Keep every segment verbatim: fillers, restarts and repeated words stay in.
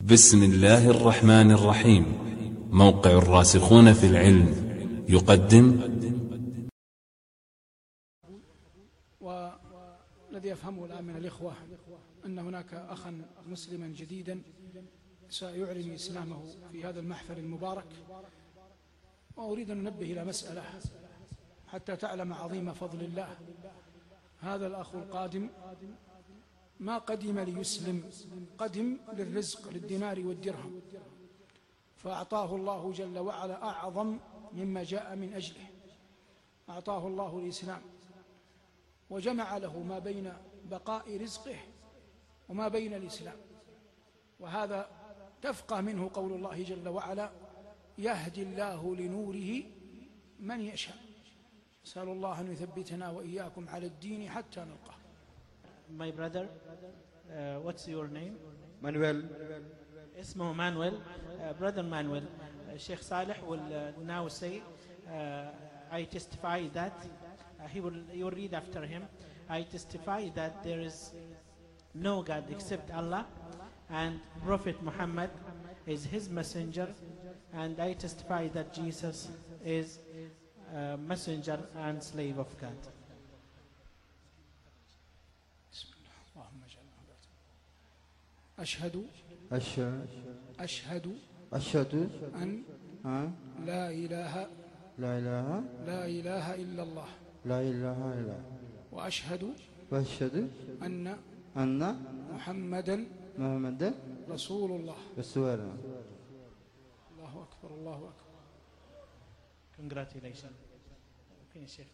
بسم الله الرحمن الرحيم. موقع الراسخون في العلم يقدم. والذي يفهمه الآن من الإخوة أن هناك أخا مسلما جديدا سيعلن إسلامه في هذا المحفل المبارك، وأريد أن ننبه إلى مسألة حتى تعلم عظيم فضل الله. هذا الأخ القادم ما قدم ليسلم، قدم للرزق، للدينار والدرهم، فأعطاه الله جل وعلا أعظم مما جاء من أجله. أعطاه الله الإسلام وجمع له ما بين بقاء رزقه وما بين الإسلام، وهذا تفقه منه قول الله جل وعلا: يهدي الله لنوره من يشاء. أسأل الله أن يثبتنا وإياكم على الدين حتى نلقاه. My brother, uh, what's your name? Manuel. اسمه Manuel. uh, brother Manuel, uh, Sheikh Saleh will uh, now say, uh, I testify that uh, he will, he will read after him. I testify that there is no God except Allah, and Prophet Muhammad is his messenger, and I testify that Jesus is a messenger and slave of God. أشهد أشهد أشهد أشهد أن أن لا إله لا إله لا إله إلا الله، لا إله إلا وأشهد وأشهد أن أن محمدا محمدا رسول الله. رسول الله. الله أكبر، الله أكبر. Congratulations. Okay, Sheikh.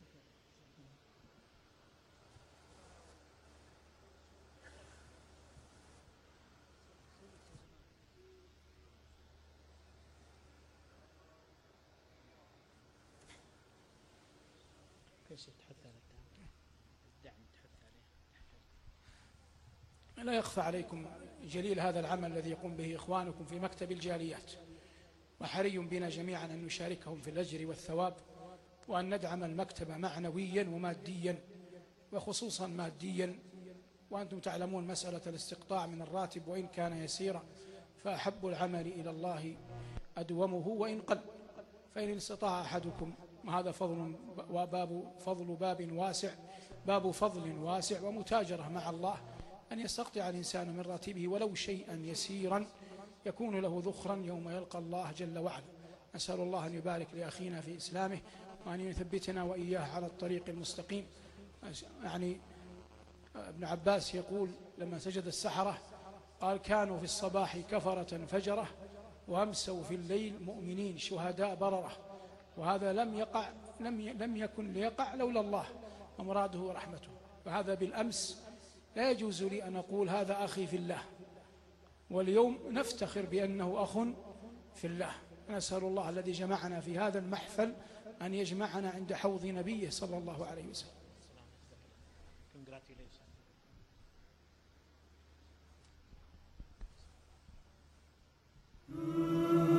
لا يخفى عليكم جليل هذا العمل الذي يقوم به إخوانكم في مكتب الجاليات، وحري بنا جميعا أن نشاركهم في الأجر والثواب، وأن ندعم المكتب معنويا وماديا، وخصوصا ماديا. وأنتم تعلمون مسألة الاستقطاع من الراتب وإن كان يسيرا، فأحب العمل إلى الله أدومه وإن قل. فإن استطاع أحدكم، وهذا فضل وباب فضل باب واسع، باب فضل واسع ومتاجرة مع الله، أن يستقطع الإنسان من راتبه ولو شيئا يسيرا يكون له ذخرا يوم يلقى الله جل وعلا. نسأل الله أن يبارك لأخينا في إسلامه، وأن يثبتنا وإياه على الطريق المستقيم. يعني ابن عباس يقول لما سجد السحرة قال: كانوا في الصباح كفرة فجرة، وأمسوا في الليل مؤمنين شهداء بررة. وهذا لم يقع لم لم يكن ليقع لولا الله ومراده ورحمته. فهذا بالأمس لا يجوز لي أن أقول هذا أخي في الله، واليوم نفتخر بأنه أخ في الله. نسأل الله الذي جمعنا في هذا المحفل أن يجمعنا عند حوض نبيه صلى الله عليه وسلم. Congratulations.